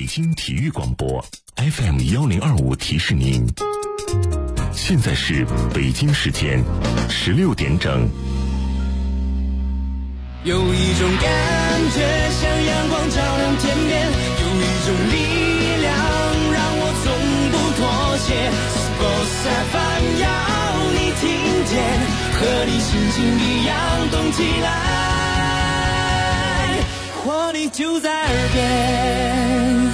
北京体育广播 FM1025提示您，现在是北京时间16点整。 有一种感觉像阳光照亮天边，有一种力量让我从不妥协。Sports FM 要你听见，和你心情一样动起来，活力就在耳边。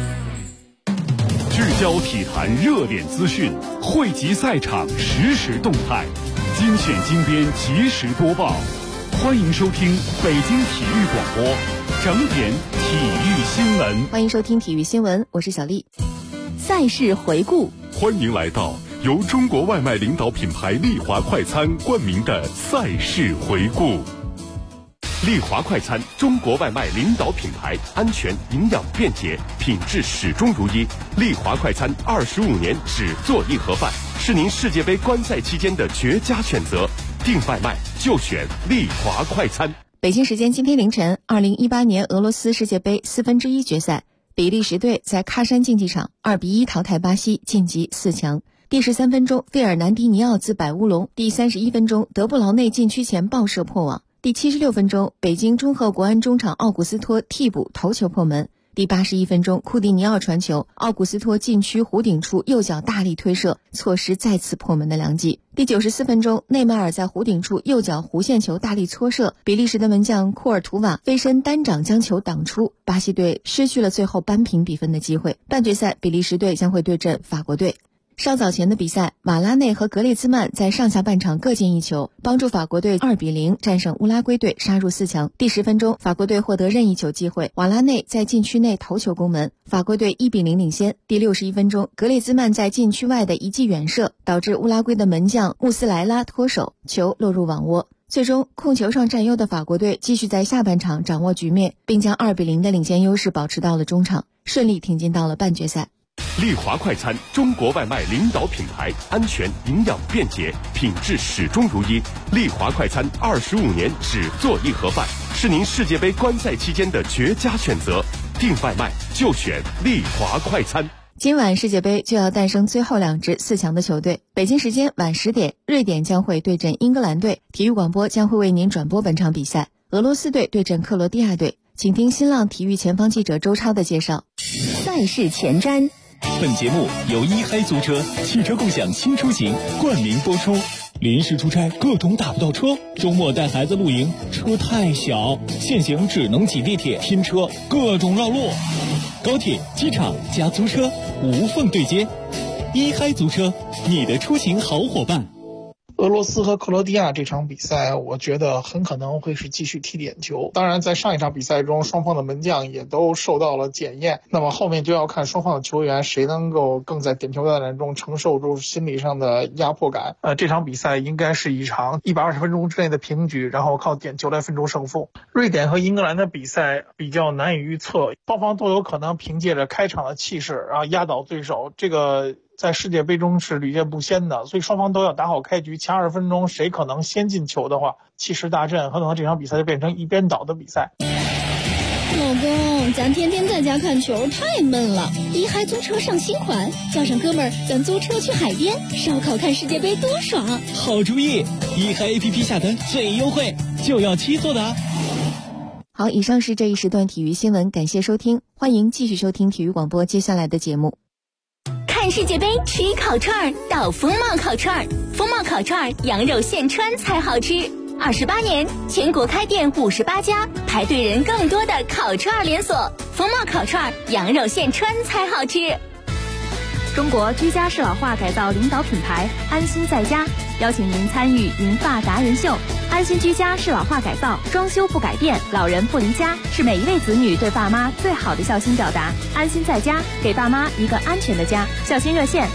聚焦体坛热点资讯，汇集赛场实时动态，精选精编及时播报。欢迎收听北京体育广播整点体育新闻。 欢迎收听体育新闻，我是小丽。赛事回顾， 欢迎来到由中国外卖领导品牌丽华快餐冠名的赛事回顾。丽华快餐，中国外卖领导品牌，安全、营养、便捷，品质始终如一。丽华快餐25年只做一盒饭，是您世界杯观赛期间的绝佳选择。订外卖就选丽华快餐。 北京时间今天凌晨，2018年俄罗斯世界杯1/4决赛，比利时队在喀山竞技场2-1淘汰巴西，晋级4强。第13分钟，费尔南迪尼奥兹摆乌龙；第31分钟，德布劳内禁区前爆射破网；第76分钟，北京中赫国安中场奥古斯托替补头球破门；第81分钟，库蒂尼奥传球，奥古斯托禁区弧顶处右脚大力推射，错失再次破门的良机。第94分钟，内马尔在弧顶处右脚弧线球大力搓射，比利时的门将库尔图瓦飞身单掌将球挡出，巴西队失去了最后扳平比分的机会。半决赛，比利时队将会对阵法国队。稍早前的比赛，马拉内和格列兹曼在上下半场各进一球，帮助法国队2-0战胜乌拉圭队，杀入4强。第10分钟，法国队获得任意球机会，瓦拉内在禁区内头球攻门，法国队1-0领先。第61分钟，格列兹曼在禁区外的一记远射，导致乌拉圭的门将穆斯莱拉脱手，球落入网窝。最终控球上占优的法国队继续在下半场掌握局面，并将2-0的领先优势保持到了中场，顺利挺进到了半决赛。 丽华快餐，中国外卖领导品牌，安全、营养、便捷，品质始终如一。丽华快餐25年只做一盒饭，是您世界杯观赛期间的绝佳选择。订外卖就选丽华快餐。 今晚世界杯就要诞生最后2支4强的球队。北京时间晚10点，瑞典将会对阵英格兰队，体育广播将会为您转播本场比赛。俄罗斯队对阵克罗地亚队，请听新浪体育前方记者周超的介绍。 赛事前瞻。 本节目由一嗨租车汽车共享新出行冠名播出。临时出差各种打不到车，周末带孩子露营车太小，现行只能挤地铁拼车，各种绕路。高铁、机场加租车无缝对接，一嗨租车，你的出行好伙伴。 俄罗斯和克罗地亚这场比赛，我觉得很可能会是继续踢点球。当然，在上一场比赛中，双方的门将也都受到了检验。那么后面就要看双方的球员谁能够更在点球大战中承受住心理上的压迫感。这场比赛应该是一场120分钟之内的平局，然后靠点球来分出胜负。瑞典和英格兰的比赛比较难以预测，双方都有可能凭借着开场的气势，然后压倒对手。这个在世界杯中是屡见不鲜的，所以双方都要打好开局。前20分钟谁可能先进球的话，气势大振，很可能这场比赛就变成一边倒的比赛。 老公，咱天天在家看球太闷了，一嗨租车上新款，叫上哥们儿，咱租车去海边烧烤看世界杯多爽。 好主意，一嗨 APP 下单最优惠，就要7座的啊。 好，以上是这一时段体育新闻，感谢收听，欢迎继续收听体育广播接下来的节目。 看世界杯吃烤串到风貌烤串，风貌烤串羊肉现穿才好吃。28年，全国开店58家，排队人更多的烤串连锁。风貌烤串羊肉现穿才好吃。 中国居家适老化改造领导品牌安心在家邀请您参与银发达人秀。安心居家适老化改造，装修不改变，老人不离家，是每一位子女对爸妈最好的孝心表达。安心在家，给爸妈一个安全的家。孝心热线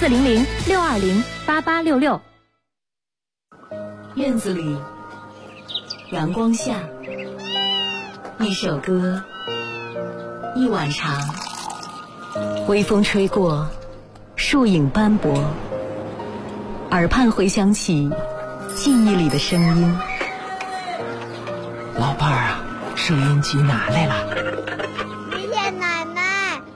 400-620-8866。 院子里，阳光下，一首歌，一碗茶，微风吹过，树影斑驳，耳畔回响起记忆里的声音。 老伴儿啊，收音机拿来了。 谢谢奶奶。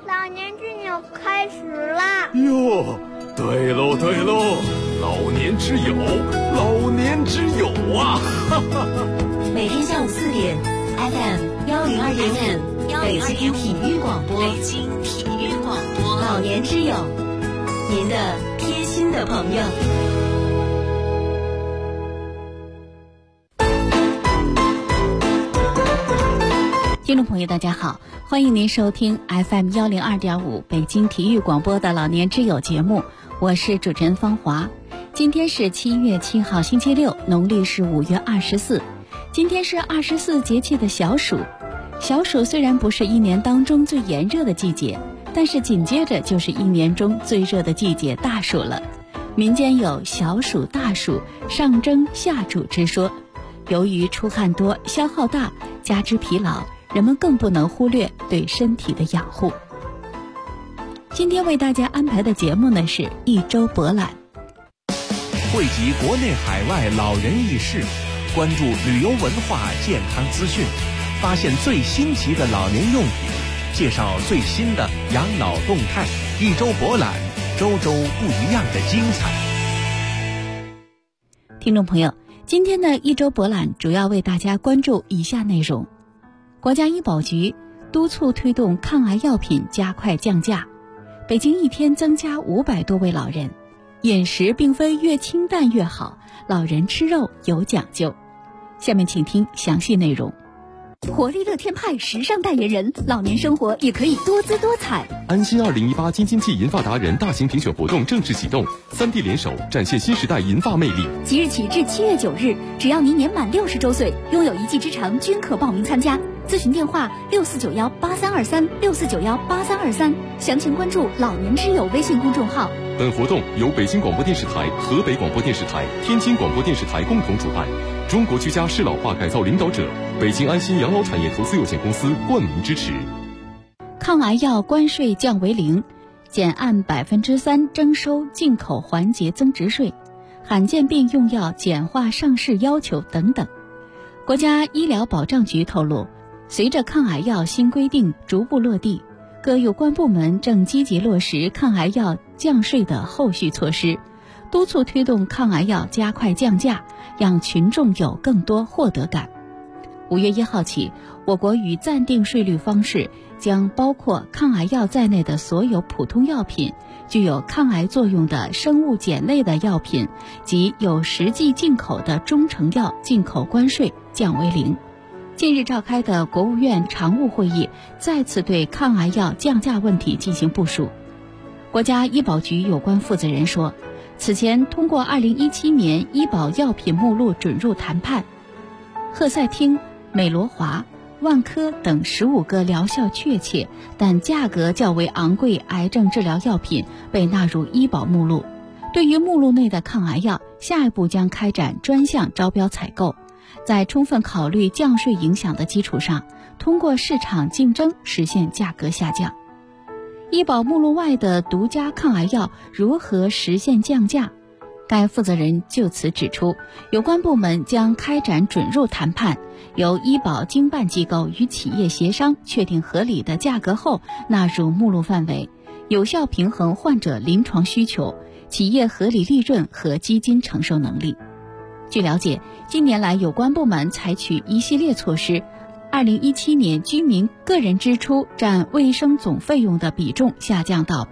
开始啦！ 哟，对喽对喽，老年之友，老年之友啊！哈哈哈。 每天下午4点 FM102.5北京体育广播，北京体育广播，老年之友，您的贴心的朋友。 听众朋友大家好，欢迎您收听 FM102.5 北京体育广播的老年之友节目，我是主持人方华。今天是7月7号星期六，农历是5月24。今天是24节气的小暑。小暑虽然不是一年当中最炎热的季节，但是紧接着就是一年中最热的季节大暑了。民间有小暑大暑上蒸下煮之说，由于出汗多消耗大，加之疲劳，人们更不能忽略对身体的养护。今天为大家安排的节目呢是一周博览， 汇集国内海外老人轶事，关注旅游文化健康资讯，发现最新奇的老年用品，介绍最新的养老动态。一周博览，周周不一样的精彩。 听众朋友，今天的一周博览主要为大家关注以下内容：国家医保局督促推动抗癌药品加快降价，北京一天增加500多位老人，饮食并非越清淡越好，老人吃肉有讲究。下面请听详细内容。 活力乐天派时尚代言人，老年生活也可以多姿多彩。 安心2018京津冀银发达人大型评选活动正式启动，3地联手展现新时代银发魅力。 即日起至7月9日，只要您年满60周岁，拥有一技之长，均可报名参加。咨询电话64918323，64918323。详情关注老年之友微信公众号。 本活动由北京广播电视台、河北广播电视台、天津广播电视台共同主办，中国居家适老化改造领导者北京安心养老产业投资有限公司冠名支持。 抗癌药关税降为0%，减按3%征收进口环节增值税，罕见病用药简化上市要求等等。国家医疗保障局透露，随着抗癌药新规定逐步落地，各有关部门正积极落实抗癌药降税的后续措施，督促推动抗癌药加快降价，让群众有更多获得感。5月1号起，我国与暂定税率方式将包括抗癌药在内的所有普通药品、具有抗癌作用的生物碱类的药品及有实际进口的中成药进口关税降为0%。近日召开的国务院常务会议再次对抗癌药降价问题进行部署。国家医保局有关负责人说，此前通过2017年医保药品目录准入谈判，赫赛汀、美罗华、万科等15个疗效确切但价格较为昂贵癌症治疗药品被纳入医保目录。对于目录内的抗癌药，下一步将开展专项招标采购，在充分考虑降税影响的基础上，通过市场竞争实现价格下降。医保目录外的独家抗癌药如何实现降价？该负责人就此指出，有关部门将开展准入谈判，由医保经办机构与企业协商，确定合理的价格后纳入目录范围，有效平衡患者临床需求、企业合理利润和基金承受能力。据了解，近年来有关部门采取一系列措施，2017年居民个人支出占卫生总费用的比重下降到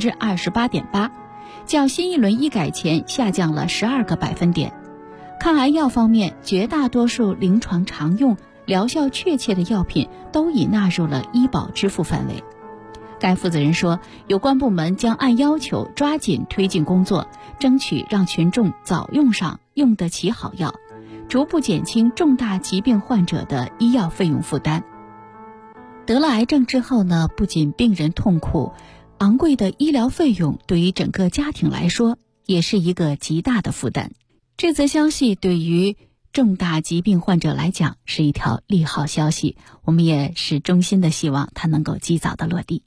28.8%，较新一轮医改前下降了12个百分点。抗癌药方面，绝大多数临床常用、疗效确切的药品都已纳入了医保支付范围。该负责人说，有关部门将按要求抓紧推进工作，争取让群众早用上用得起好药，逐步减轻重大疾病患者的医药费用负担。得了癌症之后呢，不仅病人痛苦，昂贵的医疗费用对于整个家庭来说也是一个极大的负担。这则消息对于重大疾病患者来讲是一条利好消息，我们也是衷心的希望它能够及早的落地。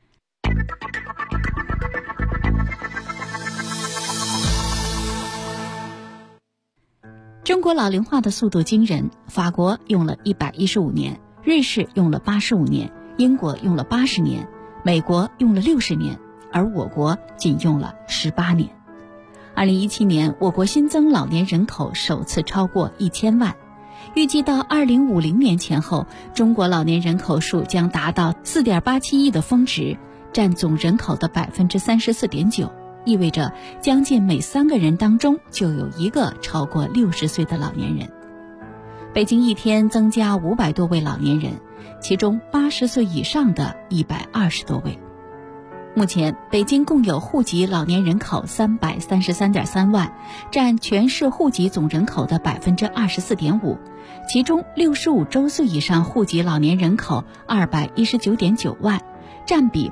中国老龄化的速度惊人，法国用了115年，瑞士用了85年，英国用了80年，美国用了60年， 而我国仅用了18年。2017年，我国新增老年人口首次超过1000万。预计到2050年前后，中国老年人口数将达到4.87亿的峰值，占总人口的34.9%，意味着将近每3个人当中就有1个超过60岁的老年人。北京一天增加500多位老年人，其中80岁以上的120多位。目前，北京共有户籍老年人口333.3万，占全市户籍总人口的24.5%，其中65周岁以上户籍老年人口219.9万，占比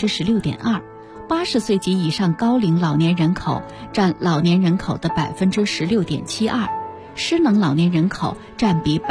16.2%，80岁及以上高龄老年人口占老年人口的16.72%，失能老年人口占比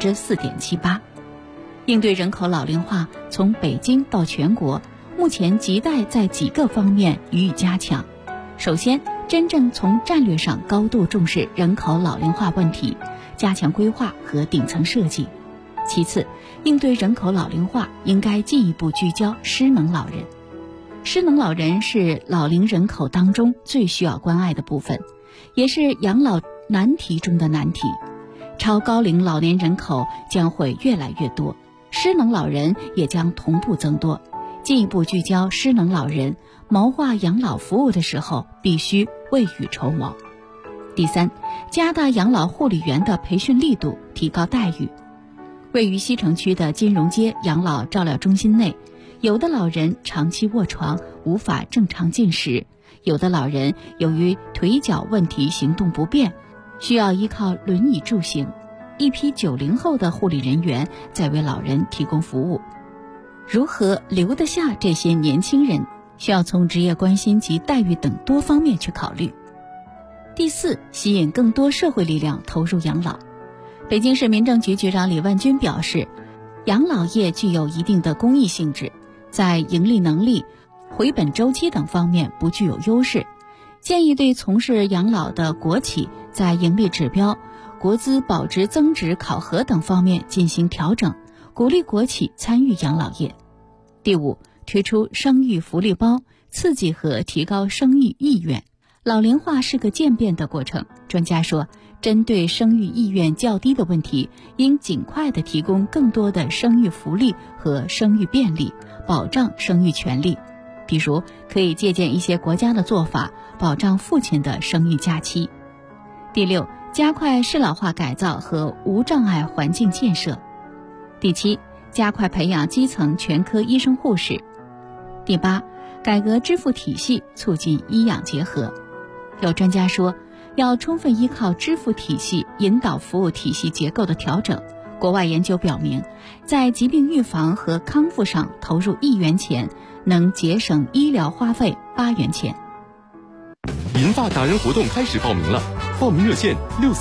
4.78%。应对人口老龄化，从北京到全国，目前亟待在几个方面予以加强。首先，真正从战略上高度重视人口老龄化问题，加强规划和顶层设计。其次，应对人口老龄化，应该进一步聚焦失能老人。失能老人是老龄人口当中最需要关爱的部分，也是养老难题中的难题。超高龄老年人口将会越来越多，失能老人也将同步增多。进一步聚焦失能老人，谋划养老服务的时候，必须未雨绸缪。第三，加大养老护理员的培训力度，提高待遇。位于西城区的金融街养老照料中心内，有的老人长期卧床，无法正常进食；有的老人由于腿脚问题行动不便，需要依靠轮椅助行。一批90后的护理人员在为老人提供服务。如何留得下这些年轻人，需要从职业关心及待遇等多方面去考虑。第四，吸引更多社会力量投入养老。北京市民政局局长李万军表示，养老业具有一定的公益性质，在盈利能力、回本周期等方面不具有优势，建议对从事养老的国企在盈利指标、国资保值增值考核等方面进行调整，鼓励国企参与养老业。第五，推出生育福利包，刺激和提高生育意愿。老龄化是个渐变的过程，专家说，针对生育意愿较低的问题，应尽快地提供更多的生育福利和生育便利，保障生育权利。比如，可以借鉴一些国家的做法，保障父亲的生育假期。第六，加快适老化改造和无障碍环境建设。第七，加快培养基层全科医生护士。第八，改革支付体系，促进医养结合。有专家说，要充分依靠支付体系引导服务体系结构的调整。国外研究表明，在疾病预防和康复上投入1元钱，能节省医疗花费8元钱。 银发达人活动开始报名了，报名热线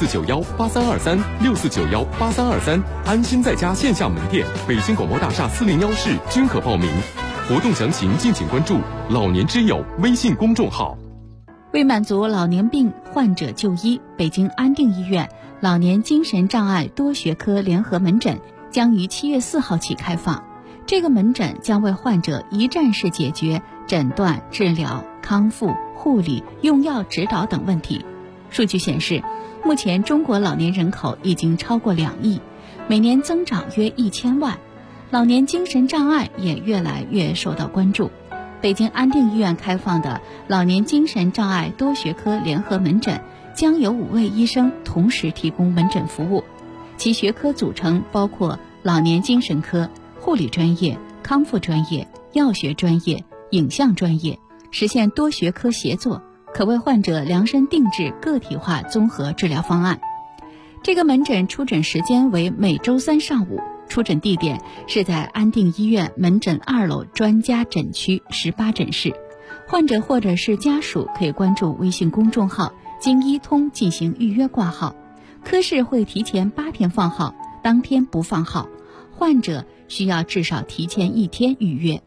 64918323，64918323，安心在家线下门店、北京广播大厦401室均可报名。活动详情敬请关注老年之友微信公众号。 为满足老年病患者就医，北京安定医院老年精神障碍多学科联合门诊将于7月4号起开放。这个门诊将为患者一站式解决诊断、治疗、康复、护理、用药指导等问题。数据显示，目前中国老年人口已经超过2亿，每年增长约1000万，老年精神障碍也越来越受到关注。北京安定医院开放的老年精神障碍多学科联合门诊将有5位医生同时提供门诊服务，其学科组成包括老年精神科、护理专业、康复专业、药学专业、影像专业，实现多学科协作，可为患者量身定制个体化综合治疗方案。这个门诊出诊时间为每周3上午，出诊地点是在安定医院门诊2楼专家诊区18诊室。患者或者是家属可以关注微信公众号经医通进行预约挂号，科室会提前8天放号，当天不放号，患者需要至少提前1天预约。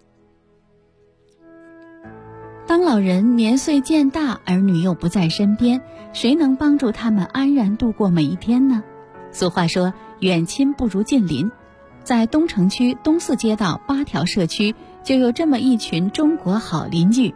当老人年岁渐大，儿女又不在身边，谁能帮助他们安然度过每一天呢？俗话说，远亲不如近邻。在东城区东四街道8条社区，就有这么一群中国好邻居，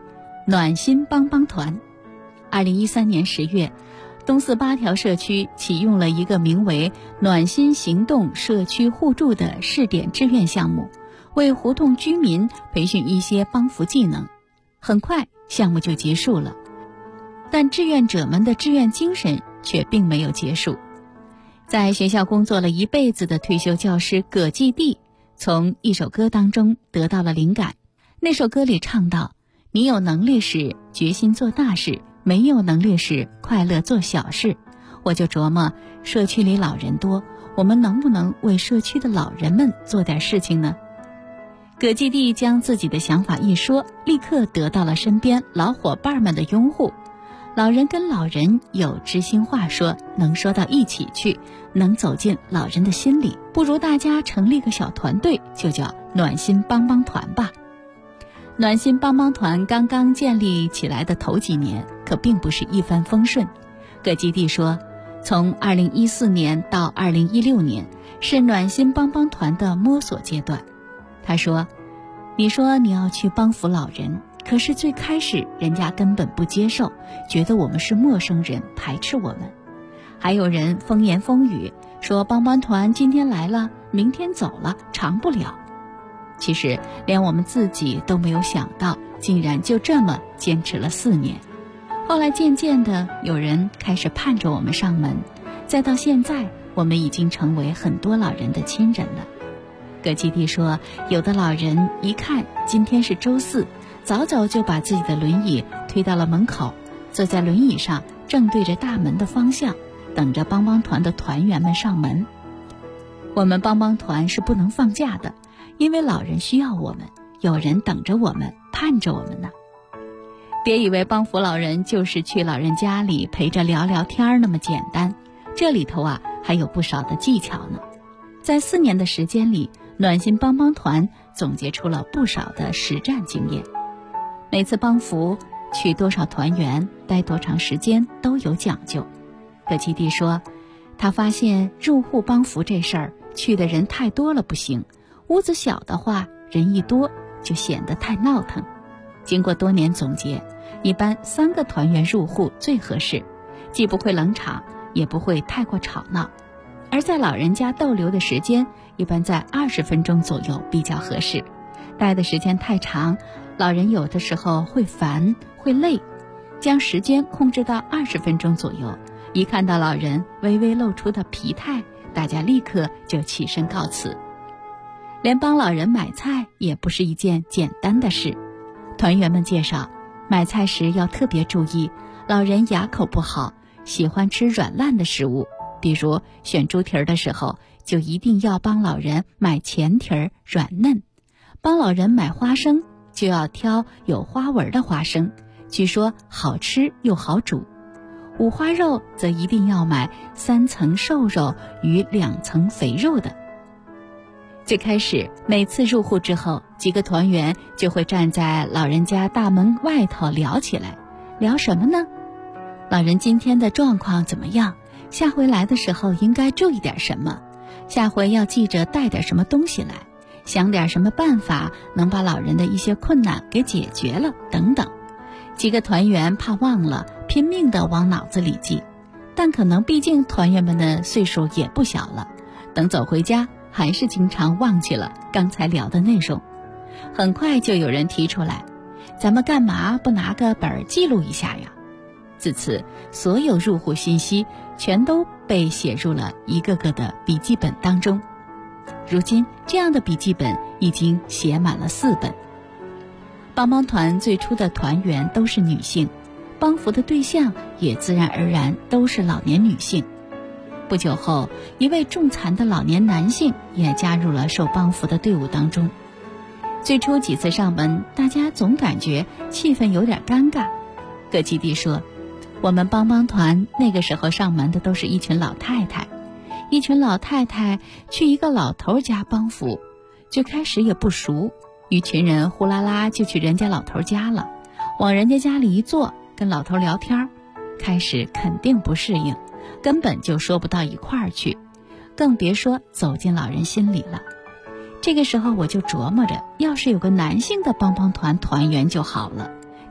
暖心帮帮团。2013年10月，东四8条社区启用了一个名为暖心行动社区互助的试点志愿项目，为胡同居民培训一些帮扶技能。很快项目就结束了，但志愿者们的志愿精神却并没有结束。在学校工作了一辈子的退休教师葛继地从一首歌当中得到了灵感。那首歌里唱道：你有能力时决心做大事，没有能力时快乐做小事。我就琢磨，社区里老人多，我们能不能为社区的老人们做点事情呢？葛继地将自己的想法一说，立刻得到了身边老伙伴们的拥护。老人跟老人有知心话说，能说到一起去，能走进老人的心里，不如大家成立个小团队，就叫暖心帮帮团吧。暖心帮帮团刚刚建立起来的头几年可并不是一帆风顺。葛继地说，从2014年到2016年是暖心帮帮团的摸索阶段。他说，你说你要去帮扶老人，可是最开始人家根本不接受，觉得我们是陌生人，排斥我们。还有人风言风语说帮帮团今天来了，明天走了，长不了。其实连我们自己都没有想到，竟然就这么坚持了4年。后来渐渐的有人开始盼着我们上门，再到现在我们已经成为很多老人的亲人了。葛继地说，有的老人一看今天是周4，早早就把自己的轮椅推到了门口，坐在轮椅上正对着大门的方向，等着帮帮团的团员们上门。我们帮帮团是不能放假的，因为老人需要我们，有人等着我们，盼着我们呢。别以为帮扶老人就是去老人家里陪着聊聊天那么简单，这里头还有不少的技巧呢。在4年的时间里，暖心帮帮团总结出了不少的实战经验。每次帮扶去多少团员，待多长时间都有讲究。葛继地说，他发现入户帮扶这事儿，去的人太多了不行，屋子小的话，人一多就显得太闹腾。经过多年总结，一般3个团员入户最合适，既不会冷场，也不会太过吵闹。而在老人家逗留的时间一般在20分钟左右比较合适，待的时间太长，老人有的时候会烦会累，将时间控制到20分钟左右，一看到老人微微露出的疲态，大家立刻就起身告辞。连帮老人买菜也不是一件简单的事，团员们介绍，买菜时要特别注意，老人牙口不好，喜欢吃软烂的食物，比如选猪蹄儿的时候，就一定要帮老人买前蹄儿软嫩。帮老人买花生，就要挑有花纹的花生，据说好吃又好煮。五花肉则一定要买3层瘦肉与2层肥肉的。最开始每次入户之后，几个团员就会站在老人家大门外头聊起来。聊什么呢？老人今天的状况怎么样？下回来的时候应该注意点什么？下回要记着带点什么东西来，想点什么办法能把老人的一些困难给解决了等等。几个团员怕忘了，拼命地往脑子里记，但可能毕竟团员们的岁数也不小了，等走回家还是经常忘记了刚才聊的内容。很快就有人提出来，咱们干嘛不拿个本记录一下呀？自此，所有入户信息全都被写入了一个个的笔记本当中。如今，这样的笔记本已经写满了4本。帮帮团最初的团员都是女性，帮扶的对象也自然而然都是老年女性。不久后，一位重残的老年男性也加入了受帮扶的队伍当中。最初几次上门，大家总感觉气氛有点尴尬。葛继地说，我们帮帮团那个时候上门的都是一群老太太，一群老太太去一个老头家帮扶，最开始也不熟，一群人呼啦啦就去人家老头家了，往人家家里一坐，跟老头聊天，开始肯定不适应，根本就说不到一块儿去，更别说走进老人心里了。这个时候我就琢磨着，要是有个男性的帮帮团团员就好了，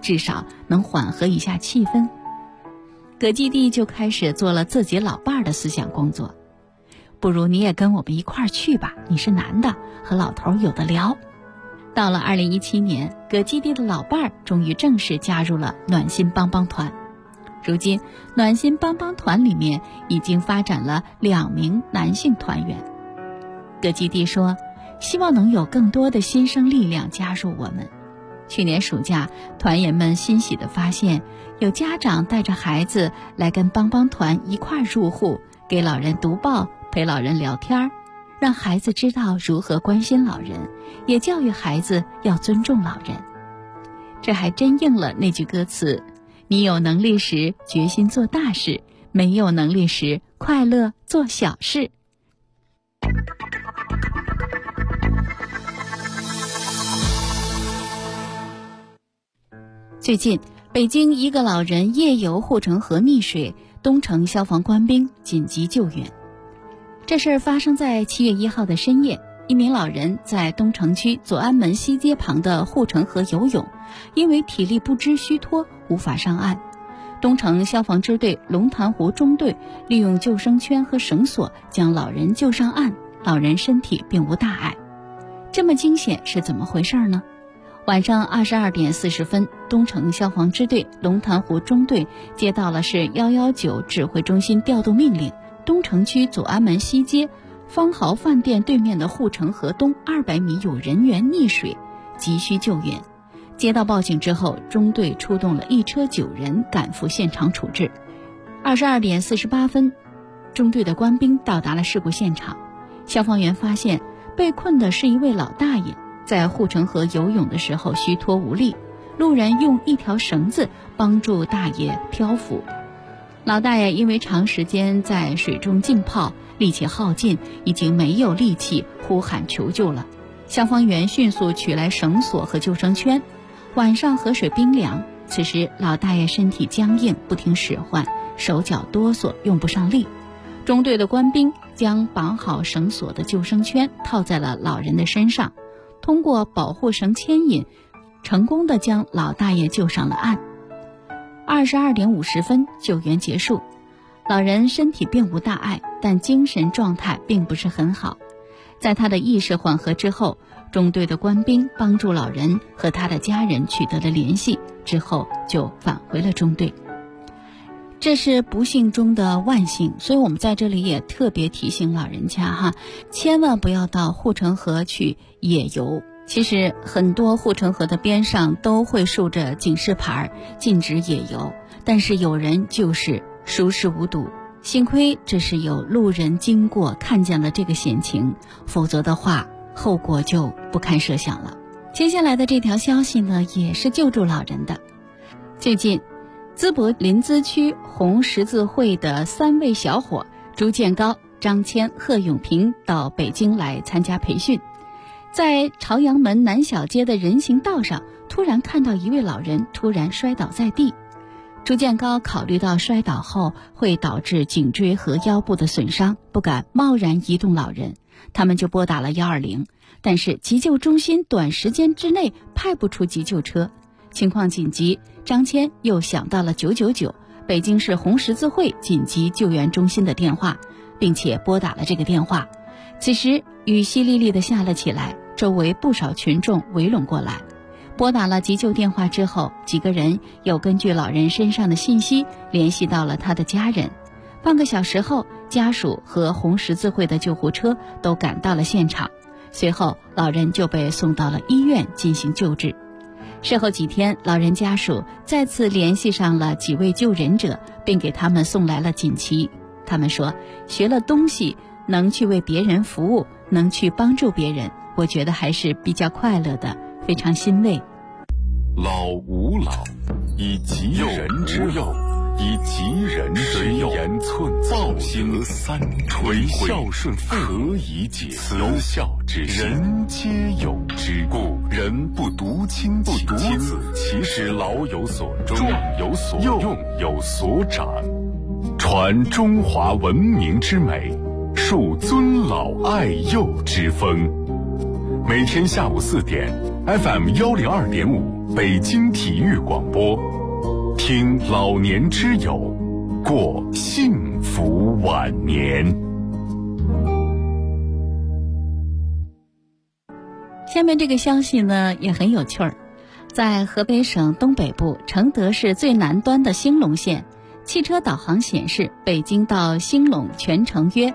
至少能缓和一下气氛。葛基地就开始做了自己老伴儿的思想工作，不如你也跟我们一块儿去吧，你是男的，和老头有的聊。到了2017年，葛基地的老伴儿终于正式加入了暖心帮帮团。如今暖心帮帮团里面已经发展了2名男性团员。葛基地说，希望能有更多的新生力量加入我们。去年暑假，团员们欣喜地发现，有家长带着孩子来跟帮帮团一块入户，给老人读报，陪老人聊天，让孩子知道如何关心老人，也教育孩子要尊重老人。这还真应了那句歌词，你有能力时决心做大事，没有能力时快乐做小事。最近，北京一个老人夜游护城河溺水，东城消防官兵紧急救援。这事儿发生在7月1号的深夜，一名老人在东城区左安门西街旁的护城河游泳，因为体力不支虚脱，无法上岸。东城消防支队龙潭湖中队利用救生圈和绳索将老人救上岸，老人身体并无大碍。这么惊险是怎么回事呢？晚上22点40分，东城消防支队龙潭湖中队接到了市119指挥中心调度命令，东城区左安门西街方豪饭店对面的护城河东200米有人员溺水，急需救援。接到报警之后，中队出动了1车9人赶赴现场处置。22点48分，中队的官兵到达了事故现场。消防员发现被困的是一位老大爷，在护城河游泳的时候虚脱无力，路人用一条绳子帮助大爷漂浮。老大爷因为长时间在水中浸泡，力气耗尽，已经没有力气呼喊求救了。消防员迅速取来绳索和救生圈。晚上河水冰凉，此时老大爷身体僵硬，不听使唤，手脚哆嗦，用不上力。中队的官兵将绑好绳索的救生圈套在了老人的身上，通过保护绳牵引，成功地将老大爷救上了岸。22点50分，救援结束，老人身体并无大碍，但精神状态并不是很好。在他的意识缓和之后，中队的官兵帮助老人和他的家人取得了联系，之后就返回了中队。这是不幸中的万幸，所以我们在这里也特别提醒老人家哈，千万不要到护城河去野游。其实很多护城河的边上都会竖着警示牌，禁止野游，但是有人就是熟视无睹。幸亏这是有路人经过看见了这个险情，否则的话后果就不堪设想了。接下来的这条消息呢，也是救助老人的。最近淄博临淄区红十字会的3位小伙朱建高、张谦、贺永平到北京来参加培训，在朝阳门南小街的人行道上，突然看到一位老人突然摔倒在地。朱建高考虑到摔倒后会导致颈椎和腰部的损伤，不敢贸然移动老人，他们就拨打了120，但是急救中心短时间之内派不出急救车，情况紧急，张谦又想到了999北京市红十字会紧急救援中心的电话，并且拨打了这个电话。此时雨淅沥沥地下了起来，周围不少群众围拢过来。拨打了急救电话之后，几个人又根据老人身上的信息联系到了他的家人。半个小时后，家属和红十字会的救护车都赶到了现场，随后老人就被送到了医院进行救治。事后几天，老人家属再次联系上了几位救人者，并给他们送来了锦旗。他们说，学了东西，能去为别人服务，能去帮助别人，我觉得还是比较快乐的，非常欣慰。 老吾老以及人之幼，以及人之幼，言寸报行三垂，孝顺父何以解？慈孝之人皆有之。故人不独亲其子，其使老有所终，壮有所用，有所长，传中华文明之美，树尊老爱幼之风。每天下午4点 FM102.5 北京体育广播，听老年之友，过幸福晚年。 下面这个消息呢也很有趣儿，在河北省东北部承德市最南端的兴隆县，汽车导航显示北京到兴隆全程约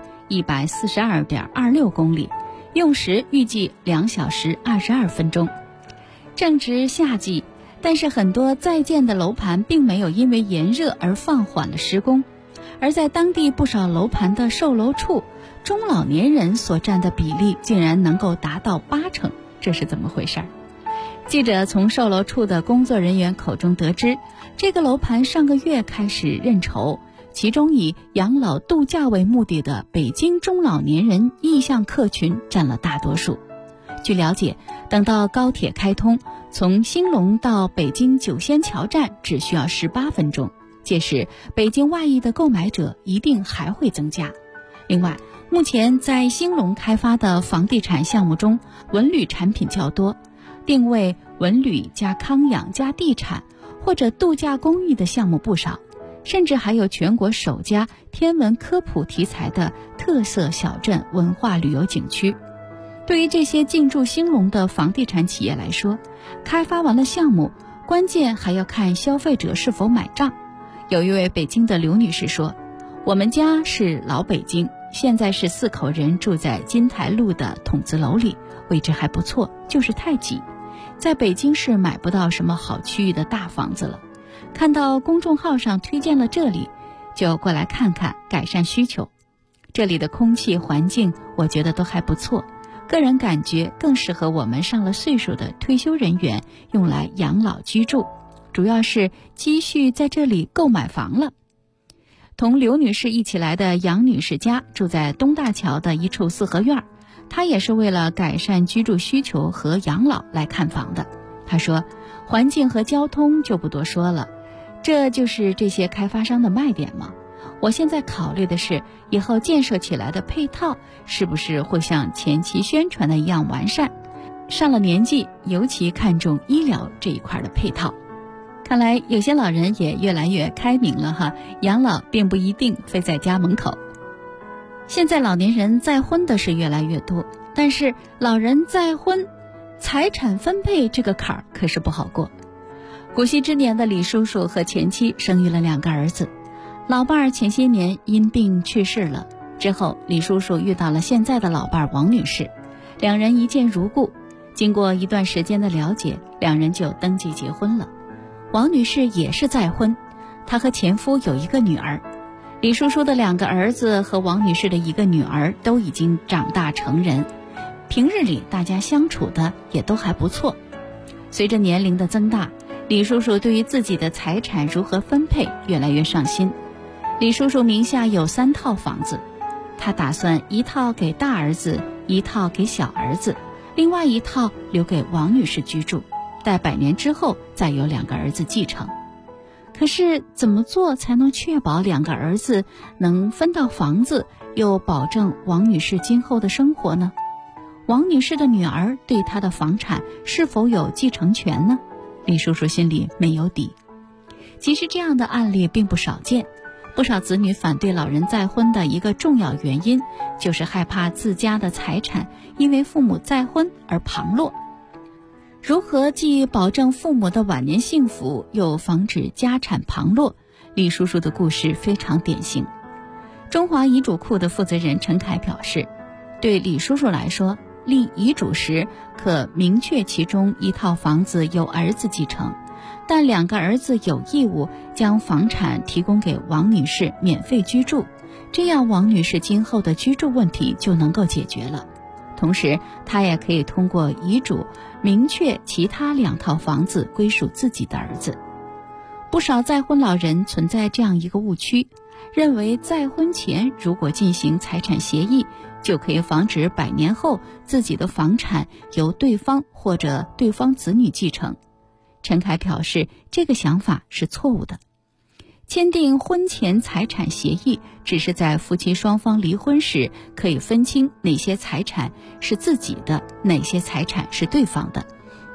142.26公里，用时预计2小时22分钟。正值夏季，但是很多在建的楼盘并没有因为炎热而放缓了施工，而在当地不少楼盘的售楼处，中老年人所占的比例竟然能够达到80%，这是怎么回事？记者从售楼处的工作人员口中得知，这个楼盘上个月开始认筹，其中以养老度假为目的的北京中老年人意向客群占了大多数。据了解，等到高铁开通，从兴隆到北京九仙桥站只需要18分钟，届时北京外溢的购买者一定还会增加。另外，目前在兴隆开发的房地产项目中，文旅产品较多，定位文旅加康养加地产或者度假公寓的项目不少，甚至还有全国首家天文科普题材的特色小镇文化旅游景区。对于这些进驻兴隆的房地产企业来说，开发完了项目，关键还要看消费者是否买账。有一位北京的刘女士说，我们家是老北京，现在是4口人住在金台路的筒子楼里，位置还不错，就是太挤，在北京市买不到什么好区域的大房子了。看到公众号上推荐了这里，就过来看看，改善需求。这里的空气环境我觉得都还不错，个人感觉更适合我们上了岁数的退休人员用来养老居住，主要是积蓄在这里购买房了。同刘女士一起来的杨女士家住在东大桥的一处4合院，她也是为了改善居住需求和养老来看房的。她说，环境和交通就不多说了，这就是这些开发商的卖点嘛。我现在考虑的是，以后建设起来的配套是不是会像前期宣传的一样完善，上了年纪尤其看重医疗这一块的配套。看来有些老人也越来越开明了哈，养老并不一定非在家门口。现在老年人再婚的是越来越多，但是老人再婚，财产分配这个坎儿可是不好过。古稀之年的李叔叔和前妻生育了2个儿子，老伴儿前些年因病去世了，之后李叔叔遇到了现在的老伴儿王女士，两人一见如故，经过一段时间的了解，两人就登记结婚了。王女士也是再婚，她和前夫有1个女儿。李叔叔的2个儿子和王女士的1个女儿都已经长大成人，平日里大家相处的也都还不错。随着年龄的增大，李叔叔对于自己的财产如何分配越来越上心。李叔叔名下有3套房子，他打算1套给大儿子，1套给小儿子，另外1套留给王女士居住，待100年之后再由2个儿子继承。可是怎么做才能确保2个儿子能分到房子，又保证王女士今后的生活呢？王女士的女儿对她的房产是否有继承权呢？李叔叔心里没有底。其实这样的案例并不少见，不少子女反对老人再婚的一个重要原因，就是害怕自家的财产因为父母再婚而旁落。如何既保证父母的晚年幸福，又防止家产旁落，李叔叔的故事非常典型。中华遗嘱库的负责人陈凯表示，对李叔叔来说，立遗嘱时可明确其中1套房子由儿子继承，但2个儿子有义务将房产提供给王女士免费居住，这样王女士今后的居住问题就能够解决了。同时他也可以通过遗嘱明确其他2套房子归属自己的儿子。不少再婚老人存在这样一个误区，认为再婚前如果进行财产协议，就可以防止100年后自己的房产由对方或者对方子女继承。陈凯表示，这个想法是错误的。签订婚前财产协议只是在夫妻双方离婚时可以分清哪些财产是自己的，哪些财产是对方的，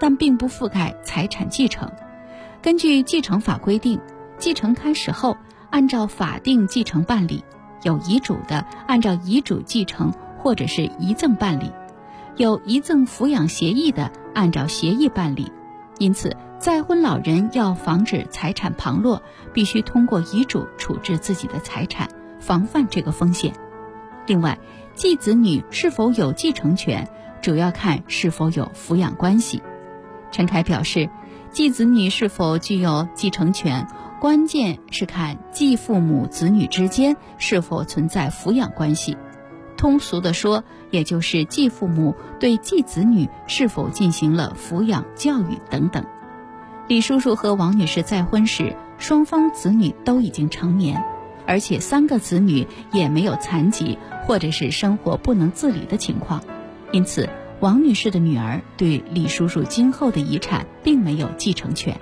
但并不覆盖财产继承。根据继承法规定，继承开始后，按照法定继承办理，有遗嘱的按照遗嘱继承或者是遗赠办理，有遗赠抚养协议的按照协议办理。因此，再婚老人要防止财产旁落，必须通过遗嘱处置自己的财产，防范这个风险。另外，继子女是否有继承权，主要看是否有抚养关系。陈凯表示，继子女是否具有继承权，关键是看继父母子女之间是否存在抚养关系。通俗地说，也就是继父母对继子女是否进行了抚养教育等等。李叔叔和王女士再婚时，双方子女都已经成年，而且3个子女也没有残疾或者是生活不能自理的情况，因此王女士的女儿对李叔叔今后的遗产并没有继承权。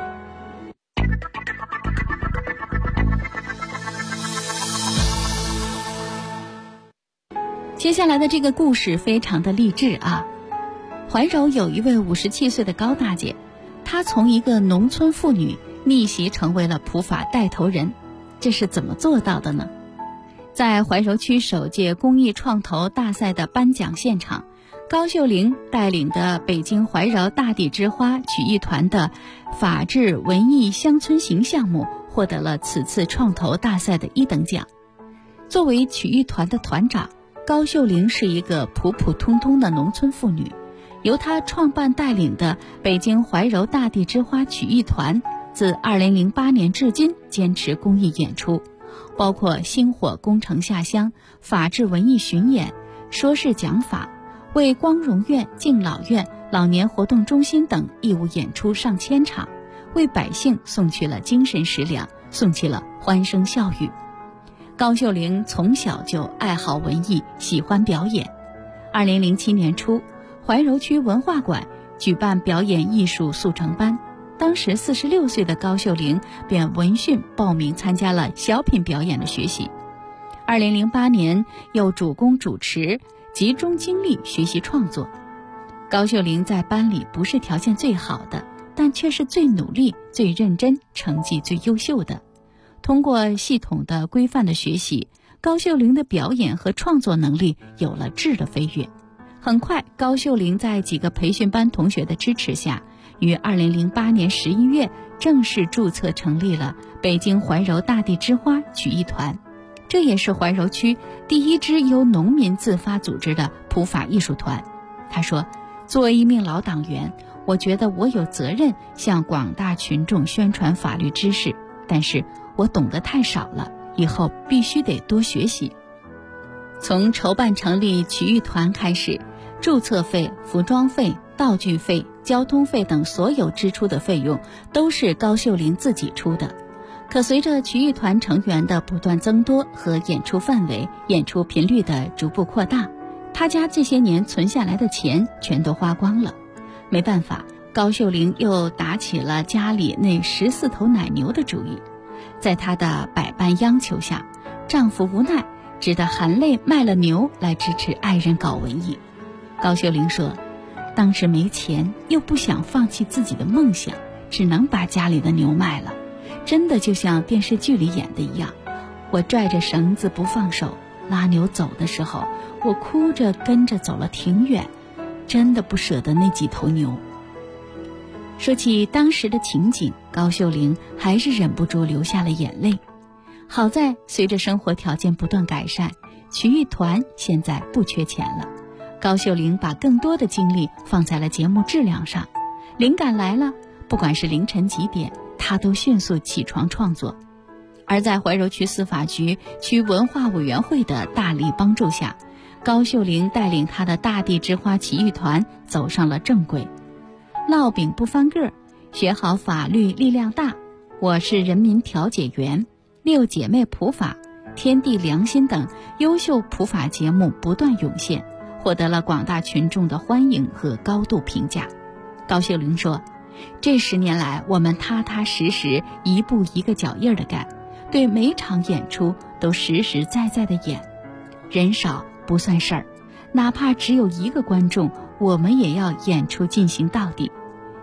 接下来的这个故事非常的励志啊！怀柔有一位57岁的高大姐，她从一个农村妇女逆袭成为了普法带头人，这是怎么做到的呢？在怀柔区首届公益创投大赛的颁奖现场，高秀玲带领的北京怀柔大地之花曲艺团的法治文艺乡村行项目获得了此次创投大赛的1等奖。作为曲艺团的团长，高秀玲是一个普普通通的农村妇女，由她创办带领的北京怀柔大地之花曲艺团自2008年至今坚持公益演出，包括星火工程下乡、法治文艺巡演、说事讲法，为光荣院、敬老院、老年活动中心等义务演出上千场，为百姓送去了精神食粮，送去了欢声笑语。高秀玲从小就爱好文艺，喜欢表演。2007年初，怀柔区文化馆举办表演艺术速成班，当时46岁的高秀玲便闻讯报名参加了小品表演的学习。2008年又主攻主持，集中精力学习创作。高秀玲在班里不是条件最好的，但却是最努力、最认真、成绩最优秀的。通过系统的规范的学习，高秀玲的表演和创作能力有了质的飞跃。很快，高秀玲在几个培训班同学的支持下，于2008年11月正式注册成立了北京怀柔大地之花曲艺团，这也是怀柔区第一支由农民自发组织的普法艺术团。他说，作为一名老党员，我觉得我有责任向广大群众宣传法律知识，但是我懂得太少了，以后必须得多学习。从筹办成立曲艺团开始，注册费、服装费、道具费、交通费等所有支出的费用都是高秀玲自己出的。可随着曲艺团成员的不断增多和演出范围、演出频率的逐步扩大，他家这些年存下来的钱全都花光了。没办法，高秀玲又打起了家里那14头奶牛的主意。在她的百般央求下，丈夫无奈，只得含泪卖了牛来支持爱人搞文艺。高秀玲说，当时没钱，又不想放弃自己的梦想，只能把家里的牛卖了。真的就像电视剧里演的一样，我拽着绳子不放手，拉牛走的时候，我哭着跟着走了挺远，真的不舍得那几头牛。说起当时的情景，高秀玲还是忍不住流下了眼泪。好在随着生活条件不断改善，曲艺团现在不缺钱了。高秀玲把更多的精力放在了节目质量上，灵感来了，不管是凌晨几点，她都迅速起床创作。而在怀柔区司法局区文化委员会的大力帮助下，高秀玲带领她的大地之花曲艺团走上了正轨。烙饼不翻个儿，学好法律力量大，我是人民调解员，六姐妹普法，天地良心等优秀普法节目不断涌现，获得了广大群众的欢迎和高度评价。高秀玲说，这10年来，我们踏踏实实一步一个脚印的干，对每场演出都实实在在的演，人少不算事儿，哪怕只有1个观众，我们也要演出进行到底。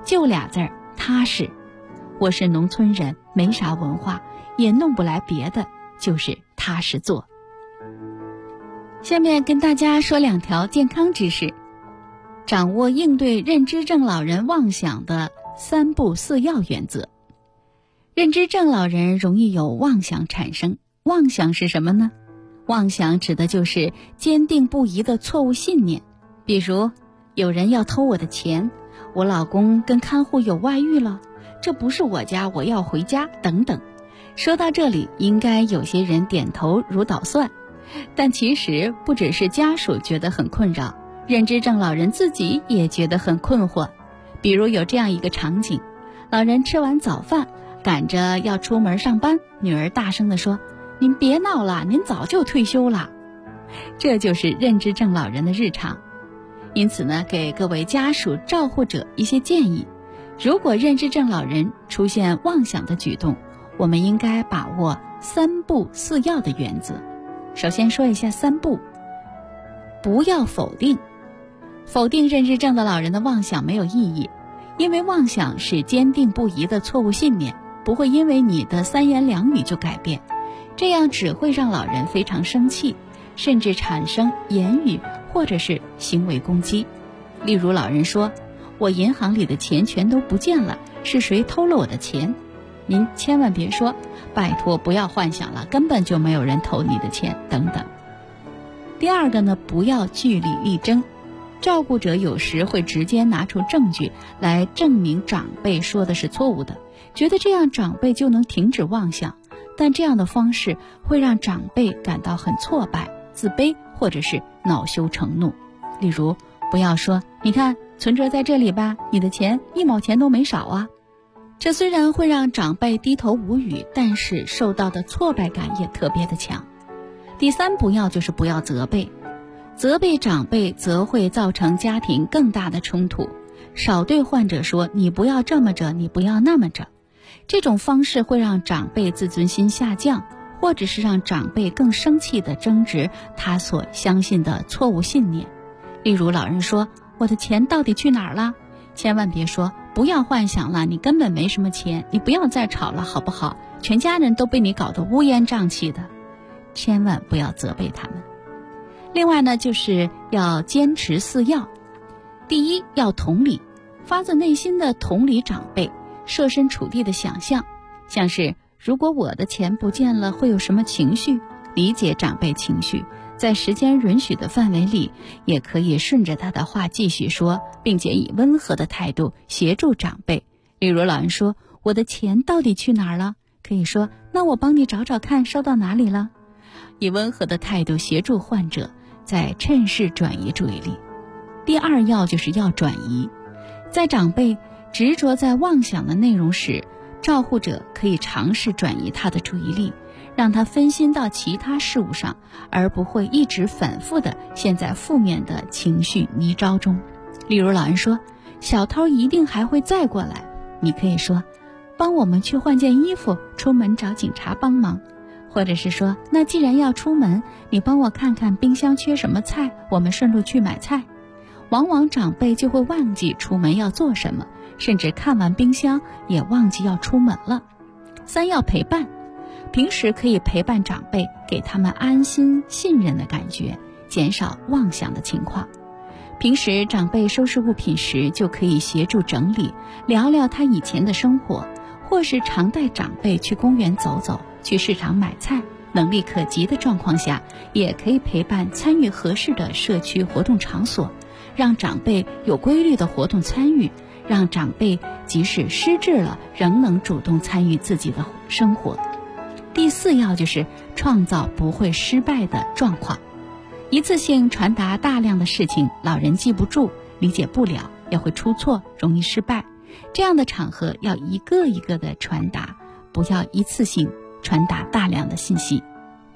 就俩字儿，踏实。我是农村人，没啥文化，也弄不来别的，就是踏实做。下面跟大家说2条健康知识，掌握应对认知症老人妄想的3不4要原则。认知症老人容易有妄想产生，妄想是什么呢？妄想指的就是坚定不移的错误信念，比如有人要偷我的钱，我老公跟看护有外遇了，这不是我家，我要回家等等。说到这里，应该有些人点头如捣蒜，但其实不只是家属觉得很困扰，认知症老人自己也觉得很困惑。比如有这样一个场景，老人吃完早饭赶着要出门上班，女儿大声地说，您别闹了，您早就退休了。这就是认知症老人的日常。因此呢，给各位家属照护者一些建议，如果认知症老人出现妄想的举动，我们应该把握3不4要的原则。首先说一下3不。不要否定。否定认知症的老人的妄想没有意义，因为妄想是坚定不移的错误信念，不会因为你的3言2语就改变，这样只会让老人非常生气，甚至产生言语或者是行为攻击。例如老人说，我银行里的钱全都不见了，是谁偷了我的钱？您千万别说，拜托不要幻想了，根本就没有人偷你的钱等等。第二个呢，不要据理力争。照顾者有时会直接拿出证据来证明长辈说的是错误的，觉得这样长辈就能停止妄想，但这样的方式会让长辈感到很挫败、自卑或者是恼羞成怒。例如不要说，你看存折在这里吧，你的钱1毛钱都没少啊。这虽然会让长辈低头无语，但是受到的挫败感也特别的强。第3不要就是不要责备。责备长辈则会造成家庭更大的冲突。少对患者说，你不要这么着，你不要那么着。这种方式会让长辈自尊心下降，或者是让长辈更生气地争执他所相信的错误信念。例如老人说，我的钱到底去哪儿了？千万别说，不要幻想了，你根本没什么钱，你不要再吵了好不好？全家人都被你搞得乌烟瘴气的。千万不要责备他们。另外呢，就是要坚持4要。第一，要同理，发自内心的同理长辈，设身处地的想象，像是如果我的钱不见了会有什么情绪，理解长辈情绪，在时间允许的范围里，也可以顺着他的话继续说，并且以温和的态度协助长辈。例如老人说，我的钱到底去哪儿了？可以说，那我帮你找找看收到哪里了。以温和的态度协助患者，再趁势转移注意力。第2要就是要转移。在长辈执着在妄想的内容时，照护者可以尝试转移他的注意力，让他分心到其他事物上，而不会一直反复地陷在负面的情绪泥沼中。例如老人说，小偷一定还会再过来，你可以说，帮我们去换件衣服，出门找警察帮忙。或者是说，那既然要出门，你帮我看看冰箱缺什么菜，我们顺路去买菜。往往长辈就会忘记出门要做什么，甚至看完冰箱也忘记要出门了。3要陪伴。平时可以陪伴长辈，给他们安心信任的感觉，减少妄想的情况。平时长辈收拾物品时，就可以协助整理，聊聊他以前的生活，或是常带长辈去公园走走，去市场买菜。能力可及的状况下，也可以陪伴参与合适的社区活动场所，让长辈有规律的活动参与，让长辈即使失智了，仍能主动参与自己的生活。第4要就是创造不会失败的状况。一次性传达大量的事情，老人记不住，理解不了，也会出错，容易失败。这样的场合要一个一个的传达，不要一次性传达大量的信息。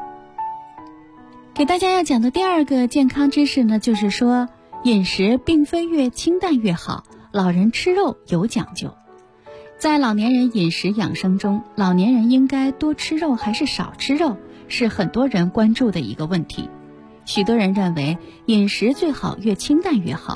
给大家要讲的第2个健康知识呢，就是说饮食并非越清淡越好，老人吃肉有讲究。在老年人饮食养生中，老年人应该多吃肉还是少吃肉，是很多人关注的一个问题。许多人认为饮食最好越清淡越好，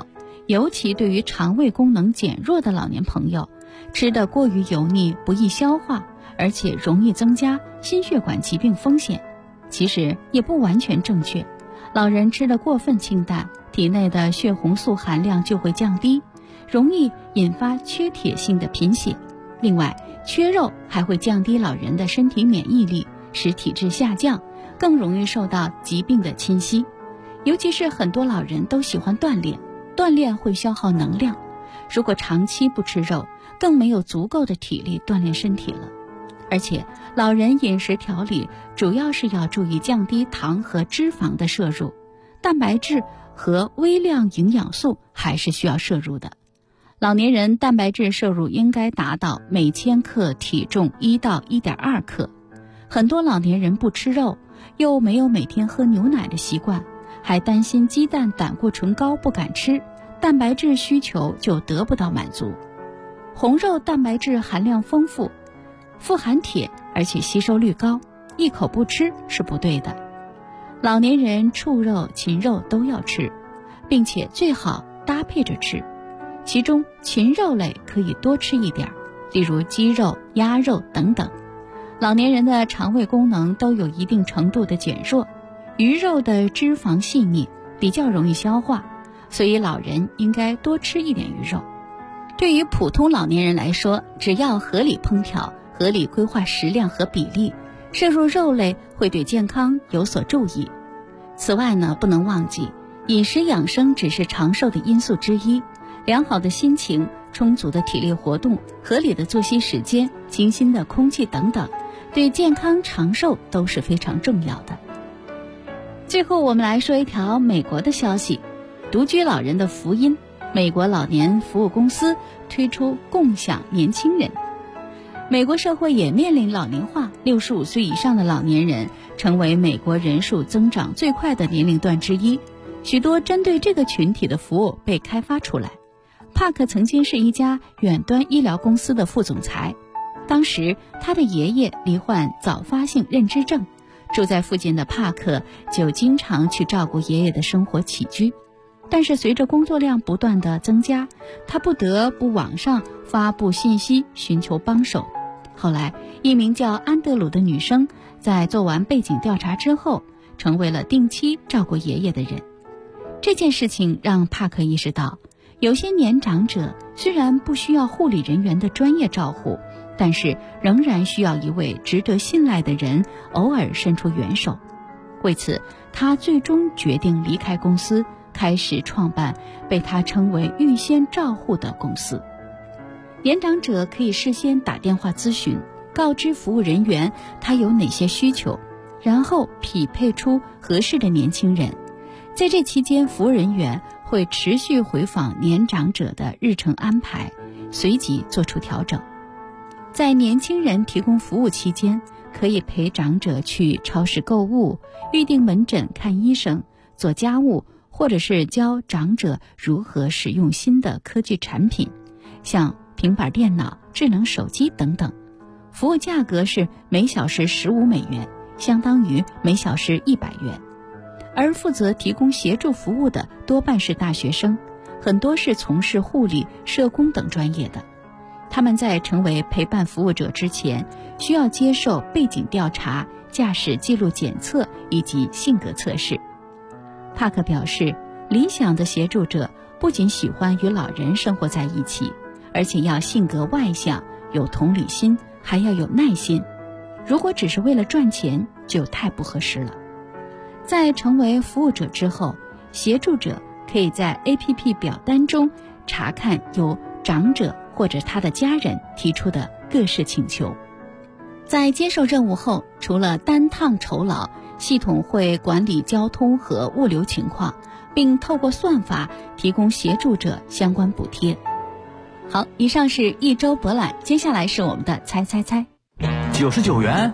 尤其对于肠胃功能减弱的老年朋友，吃得过于油腻不易消化，而且容易增加心血管疾病风险。其实也不完全正确，老人吃得过分清淡，体内的血红素含量就会降低，容易引发缺铁性的贫血。另外，缺肉还会降低老人的身体免疫力，使体质下降，更容易受到疾病的侵袭。尤其是很多老人都喜欢锻炼，锻炼会消耗能量，如果长期不吃肉，更没有足够的体力锻炼身体了。而且老人饮食调理主要是要注意降低糖和脂肪的摄入，蛋白质和微量营养素还是需要摄入的。老年人蛋白质摄入应该达到每千克体重1到1.2克。很多老年人不吃肉，又没有每天喝牛奶的习惯，还担心鸡蛋胆固醇高不敢吃，蛋白质需求就得不到满足。红肉蛋白质含量丰富，富含铁，而且吸收率高，一口不吃是不对的。老年人畜肉、禽肉都要吃，并且最好搭配着吃。其中禽肉类可以多吃一点，例如鸡肉、鸭肉等等。老年人的肠胃功能都有一定程度的减弱，鱼肉的脂肪细腻，比较容易消化，所以老人应该多吃一点鱼肉。对于普通老年人来说，只要合理烹调，合理规划食量和比例，摄入肉类会对健康有所注意。此外呢，不能忘记，饮食养生只是长寿的因素之一，良好的心情、充足的体力活动、合理的作息时间、清新的空气等等，对健康长寿都是非常重要的。最后我们来说一条美国的消息，独居老人的福音，美国老年服务公司推出共享年轻人。美国社会也面临老龄化，65岁以上的老年人成为美国人数增长最快的年龄段之一，许多针对这个群体的服务被开发出来。帕克曾经是一家远端医疗公司的副总裁，当时他的爷爷罹患早发性认知症，住在附近的帕克就经常去照顾爷爷的生活起居。但是随着工作量不断的增加，他不得不网上发布信息寻求帮手。后来一名叫安德鲁的女生在做完背景调查之后，成为了定期照顾爷爷的人。这件事情让帕克意识到，有些年长者虽然不需要护理人员的专业照护，但是仍然需要一位值得信赖的人偶尔伸出援手。为此，他最终决定离开公司，开始创办被他称为预先照护的公司。年长者可以事先打电话咨询，告知服务人员他有哪些需求，然后匹配出合适的年轻人。在这期间，服务人员会持续回访年长者的日程安排，随即做出调整。在年轻人提供服务期间，可以陪长者去超市购物，预定门诊看医生，做家务，或者是教长者如何使用新的科技产品，像平板电脑、智能手机等等。服务价格是每小时$15，相当于每小时100元。而负责提供协助服务的多半是大学生，很多是从事护理、社工等专业的。他们在成为陪伴服务者之前，需要接受背景调查、驾驶记录检测以及性格测试。帕克表示，理想的协助者不仅喜欢与老人生活在一起，而且要性格外向、有同理心，还要有耐心。如果只是为了赚钱，就太不合适了。在成为服务者之后，协助者可以在 APP 表单中查看由长者或者他的家人提出的各式请求。在接受任务后，除了单趟酬劳，系统会管理交通和物流情况，并透过算法提供协助者相关补贴。好，以上是一周博览，接下来是我们的猜猜猜。 99元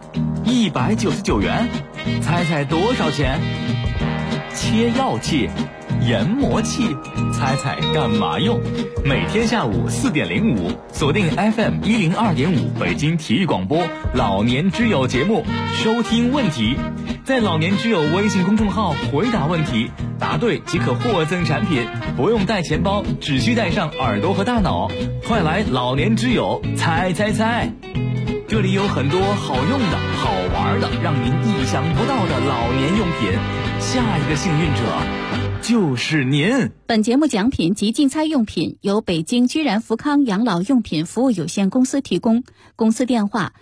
，199元，猜猜多少钱？切药器、研磨器，猜猜干嘛用？每天下午4点05，锁定 FM 102.5北京体育广播老年之友节目，收听问题。在在老年之友微信公众号回答问题，答对即可获赠产品，不用带钱包，只需带上耳朵和大脑。快来老年之友猜猜猜！这里有很多好用的、好玩的，让您意想不到的老年用品。下一个幸运者就是您。 本节目奖品及竞猜用品由北京居然福康养老用品服务有限公司提供，公司电话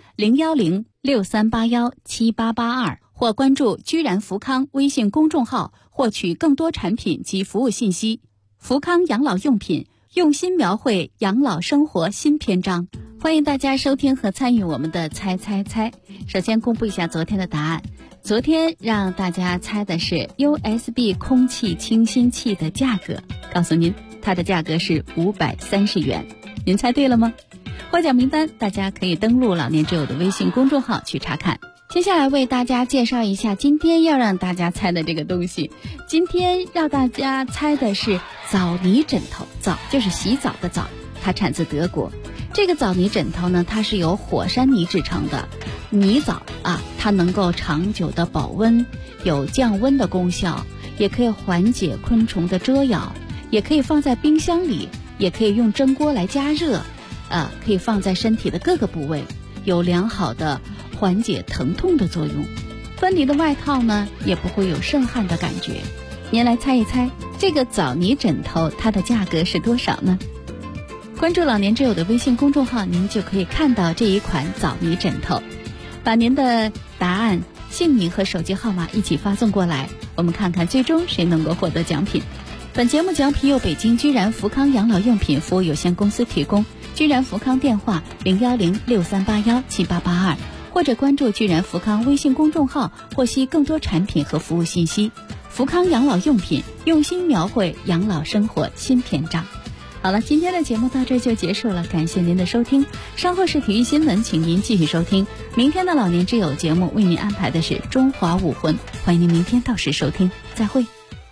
01063817882，或关注居然福康微信公众号获取更多产品及服务信息。福康养老用品，用心描绘养老生活新篇章。欢迎大家收听和参与我们的猜猜猜。首先公布一下昨天的答案。昨天让大家猜的是 USB 空气清新器的价格，告诉您它的价格是530元。您猜对了吗？获奖名单大家可以登录老年之友的微信公众号去查看。接下来为大家介绍一下今天要让大家猜的这个东西。今天让大家猜的是枣泥枕头，枣就是洗澡的枣，它产自德国。这个枣泥枕头呢，它是由火山泥制成的。泥枣啊，它能够长久的保温，有降温的功效，也可以缓解昆虫的蛰咬，也可以放在冰箱里，也可以用蒸锅来加热，可以放在身体的各个部位，有良好的缓解疼痛的作用。分离的外套呢，也不会有渗汗的感觉。您来猜一猜，这个枣泥枕头它的价格是多少呢？关注老年之友的微信公众号，您就可以看到这一款枣泥枕头。把您的答案、姓名和手机号码一起发送过来，我们看看最终谁能够获得奖品。本节目奖品由北京居然福康养老用品服务有限公司提供，居然福康电话01063817882，或者关注居然福康微信公众号获悉更多产品和服务信息。福康养老用品，用心描绘养老生活新篇章。好了，今天的节目到这就结束了，感谢您的收听。稍后是体育新闻，请您继续收听。明天的老年之友节目为您安排的是中华武魂，欢迎您明天到时收听，再会。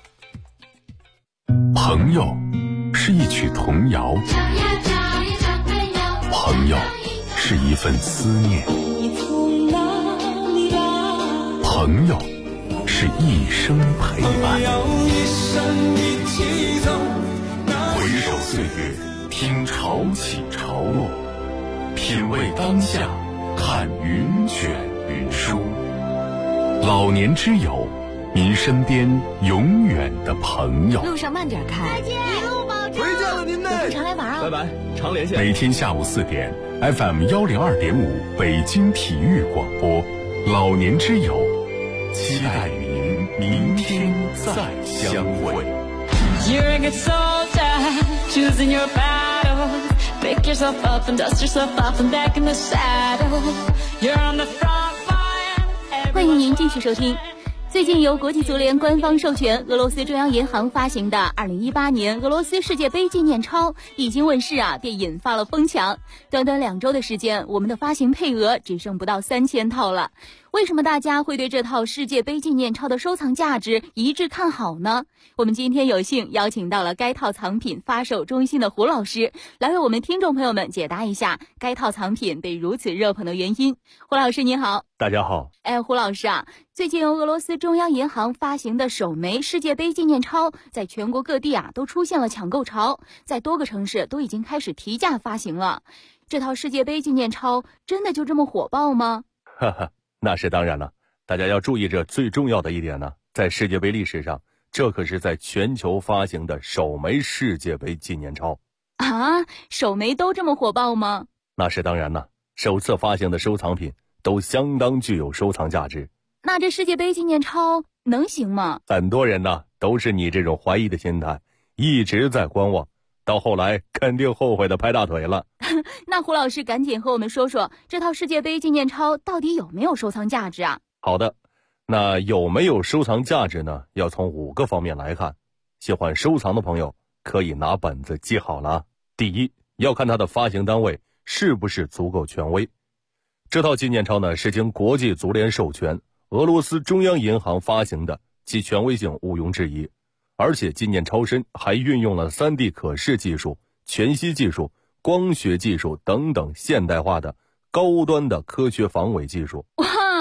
朋友是一曲童谣，朋友是一份思念，朋友是一生陪伴。回首岁月，听潮起潮落，品味当下，看云卷云舒。老年之友，您身边永远的朋友。 路上慢点开，再见，一路保重。回家了您呢，有空常来玩啊。 拜拜，常联系。 每天下午4点 FM102.5北京体育广播，老年之友，期待您明天再相会。 You're a good soldier, choosing your battles. Pick yourself up and dust yourself off and back in the saddle. You're on the front line. 欢迎您继续收听。最近由国际足联官方授权，俄罗斯中央银行发行的2018年俄罗斯世界杯纪念钞一经问世便引发了疯抢。短短2周的时间，我们的发行配额只剩不到3000套了。为什么大家会对这套世界杯纪念钞的收藏价值一致看好呢？我们今天有幸邀请到了该套藏品发售中心的胡老师，来为我们听众朋友们解答一下该套藏品被如此热捧的原因。胡老师您好。 大家好。 胡老师最近由俄罗斯中央银行发行的首枚世界杯纪念钞在全国各地都出现了抢购潮，在多个城市都已经开始提价发行了。这套世界杯纪念钞真的就这么火爆吗？ 哈哈，那是当然了。大家要注意，这最重要的一点呢，在世界杯历史上，这可是在全球发行的首枚世界杯纪念钞首枚都这么火爆吗？ 那是当然了，首次发行的收藏品都相当具有收藏价值。 那这世界杯纪念钞能行吗？ 很多人呢都是你这种怀疑的心态，一直在观望，到后来肯定后悔的拍大腿了。 那胡老师赶紧和我们说说，这套世界杯纪念钞到底有没有收藏价值啊？ 好的，那有没有收藏价值呢？要从5个方面来看。喜欢收藏的朋友可以拿本子记好了。第一，要看它的发行单位是不是足够权威。这套纪念钞呢是经国际足联授权，俄罗斯中央银行发行的，其权威性毋庸置疑。而且纪念钞身还运用了3D 可视技术、全息技术、光学技术等等现代化的高端的科学防伪技术。 哇，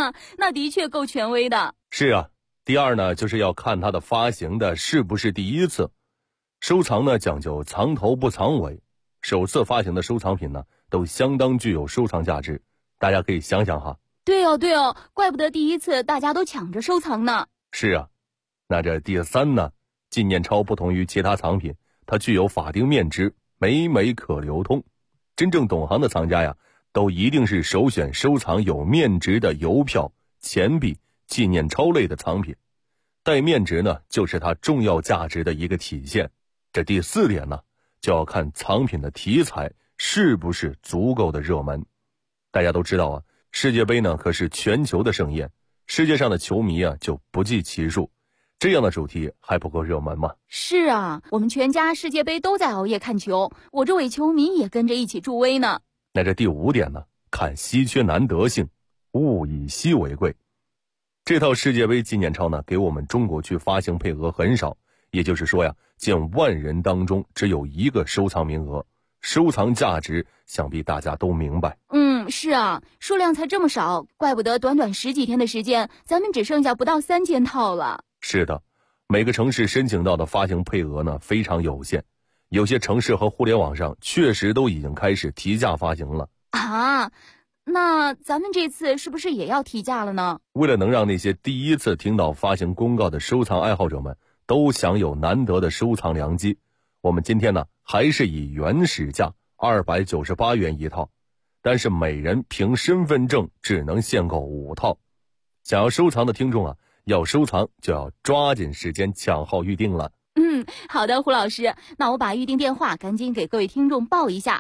呀，那的确够权威的。 是啊，第二呢，就是要看它的发行的是不是第一次。收藏呢讲究藏头不藏尾，首次发行的收藏品呢都相当具有收藏价值，大家可以想想哈。 对哦，怪不得第一次大家都抢着收藏呢。 是啊，那这第三呢，纪念钞不同于其他藏品，它具有法定面值，每可流通。真正懂行的藏家呀，都一定是首选收藏有面值的邮票、钱币、纪念钞类的藏品。带面值呢，就是它重要价值的一个体现。这第四点呢，就要看藏品的题材是不是足够的热门。大家都知道啊，世界杯呢可是全球的盛宴，世界上的球迷啊就不计其数，这样的主题还不够热门吗？ 是啊，我们全家世界杯都在熬夜看球，我这伪球迷也跟着一起助威呢。 那这第五点呢，看稀缺难得性，物以稀为贵。这套世界杯纪念钞呢，给我们中国区发行配额很少，也就是说呀，近万人当中只有一个收藏名额，收藏价值想必大家都明白。 是啊，数量才这么少，怪不得短短10几天的时间，咱们只剩下不到3000套了。 是的，每个城市申请到的发行配额呢非常有限，有些城市和互联网上确实都已经开始提价发行了。 啊，那咱们这次是不是也要提价了呢？ 为了能让那些第一次听到发行公告的收藏爱好者们都享有难得的收藏良机，我们今天呢还是以原始价298元一套，但是每人凭身份证只能限购5套。想要收藏的听众啊，要收藏就要抓紧时间抢号预定了。 好的，胡老师，那我把预定电话赶紧给各位听众报一下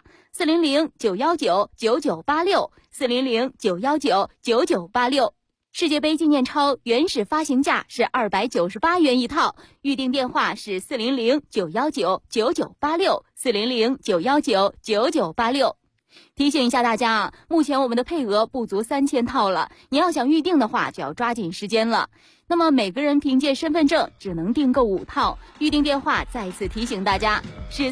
：400-919-9986，400-919-9986。世界杯纪念钞原始发行价是298元一套，预定电话是400-919-9986，400-919-9986。提醒一下大家啊，目前我们的配额不足3000套了，你要想预定的话就要抓紧时间了。那么每个人凭借身份证只能订购5套，预定电话再次提醒大家是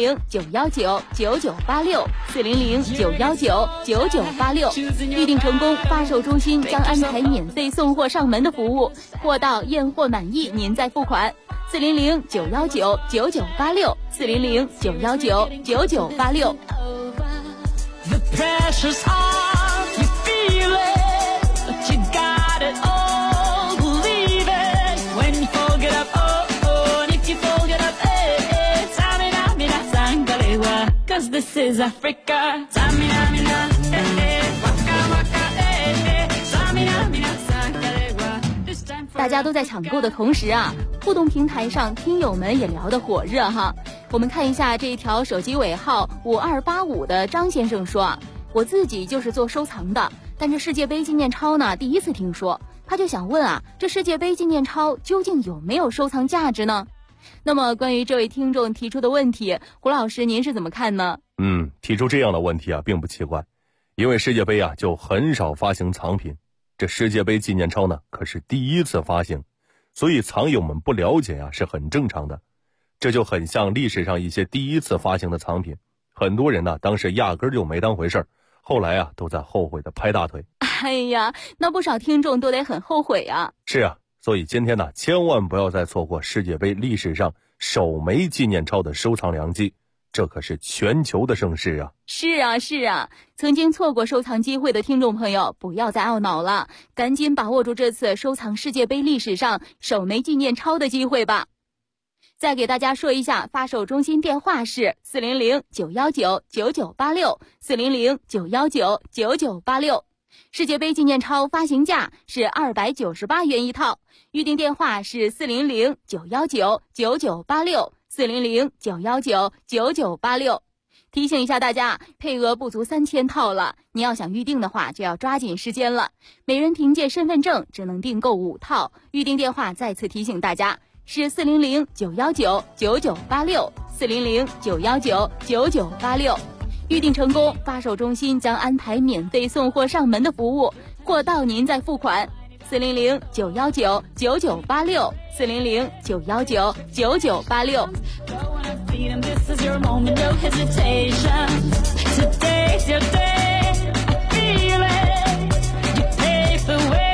400-919-9986，400-919-9986。预定成功，发售中心将安排免费送货上门的服务，货到验货满意您再付款。400-919-9986，400-919-9986。 The pressure's on, you feel it, but you got it all, believe it. When you fold it up, oh, and if you fold it up, Tamina, mina, sangalewa, 'cause this is Africa. Tamina, mina, waka, waka, Tamina, mina, sangalewa. 大家都在抢购的同时啊，互动平台上听友们也聊得火热哈。我们看一下这一条手机尾号5285的张先生说啊，我自己就是做收藏的，但这世界杯纪念钞呢第一次听说，他就想问啊，这世界杯纪念钞究竟有没有收藏价值呢？那么关于这位听众提出的问题，胡老师您是怎么看呢？ 提出这样的问题啊并不奇怪，因为世界杯啊就很少发行藏品，这世界杯纪念钞呢可是第一次发行，所以藏友们不了解啊是很正常的。这就很像历史上一些第一次发行的藏品，很多人呢当时压根儿就没当回事儿，后来啊都在后悔的拍大腿。 哎呀，那不少听众都得很后悔啊。 是啊，所以今天呢千万不要再错过世界杯历史上首枚纪念钞的收藏良机，这可是全球的盛事啊。 是啊，曾经错过收藏机会的听众朋友不要再懊恼了，赶紧把握住这次收藏世界杯历史上首枚纪念钞的机会吧。再给大家说一下，发售中心电话是400-919-9986，400-919-9986。世界杯纪念钞发行价是298元一套，预定电话是400-919-9986，400-919-9986。提醒一下大家，配额不足3000套了，你要想预定的话就要抓紧时间了。每人凭借身份证只能订购5套，预定电话再次提醒大家是400-919-9986，400-919-9986。预定成功，发售中心将安排免费送货上门的服务，货到您再付款。400-919-9986，400-919-9986。 This is your moment, no hesitation. Today's your day. I feel it. You pave the way.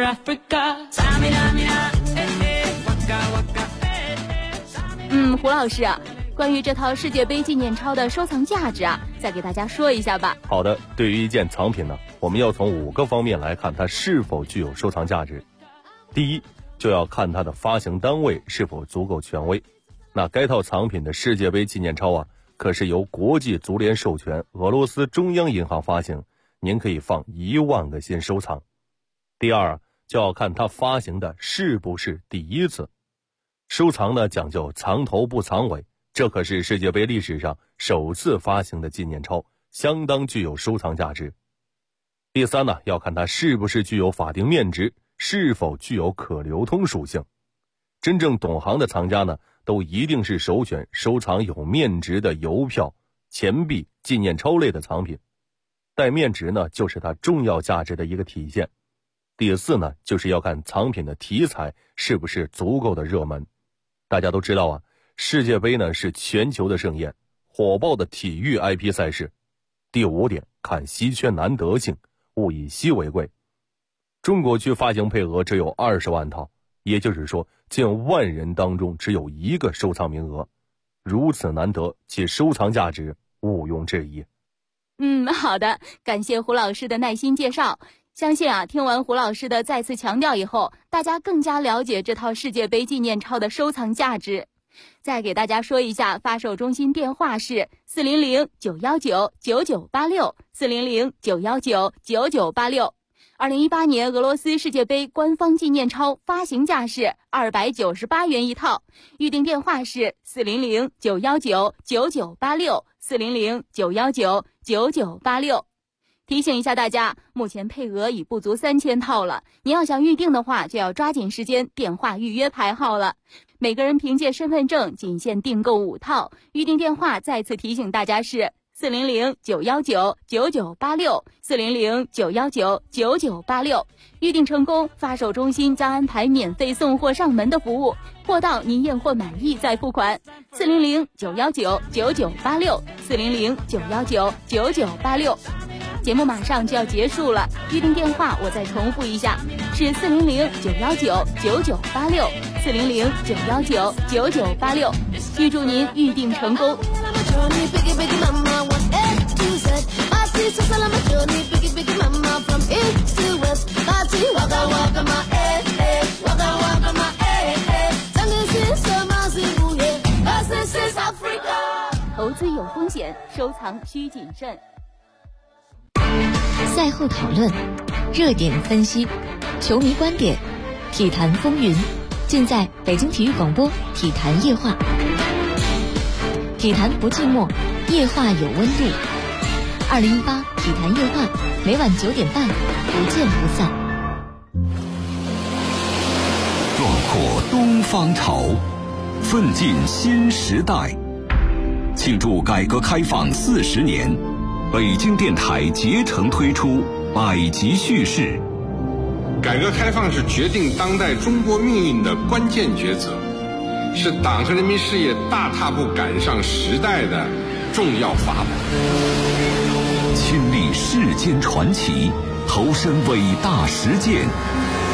胡老师啊，关于这套世界杯纪念钞的收藏价值啊，再给大家说一下吧。 好的，对于一件藏品呢，我们要从5个方面来看它是否具有收藏价值。第一，就要看它的发行单位是否足够权威。那该套藏品的世界杯纪念钞啊，可是由国际足联授权，俄罗斯中央银行发行，您可以放1万个心收藏。第二，就要看它发行的是不是第一次。收藏呢讲究藏头不藏尾，这可是世界杯历史上首次发行的纪念钞，相当具有收藏价值。第三呢，要看它是不是具有法定面值，是否具有可流通属性。真正懂行的藏家呢，都一定是首选收藏有面值的邮票、钱币、纪念钞类的藏品。带面值呢，就是它重要价值的一个体现。第四呢，就是要看藏品的题材是不是足够的热门。大家都知道啊，世界杯呢是全球的盛宴，火爆的体育 IP 赛事。第5点，看稀缺难得性，物以稀为贵。中国区发行配额只有20万套，也就是说近万人当中只有1个收藏名额，如此难得，其收藏价值毋庸置疑。 好的，感谢胡老师的耐心介绍。相信啊，听完胡老师的再次强调以后，大家更加了解这套世界杯纪念钞的收藏价值。再给大家说一下，发售中心电话是400-919-9986，400-919-9986。2018年俄罗斯世界杯官方纪念钞发行价是298元一套，预订电话是400-919-9986，400-919-9986。提醒一下大家，目前配额已不足3000套了，您要想预定的话，就要抓紧时间电话预约排号了。每个人凭借身份证仅限订购5套，预订电话再次提醒大家是400-919-9986，400-919-9986。预订成功，发售中心将安排免费送货上门的服务，货到您验货满意再付款。400-919-9986，400-919-9986。节目马上就要结束了，预订电话我再重复一下，是400-919-9986，400-919-9986。预祝您预订成功。投资有风险，收藏需谨慎。 赛后讨论，热点分析，球迷观点，体坛风云，尽在北京体育广播体坛夜话。体坛不寂寞，夜话有温度。2018体坛夜话，每晚9点半，不见不散。 壮阔东方潮，奋进新时代。庆祝改革开放40年，北京电台竭诚推出百集叙事。 改革开放是决定当代中国命运的关键抉择，是党和人民事业大踏步赶上时代的重要法宝。 亲历世间传奇，投身伟大实践，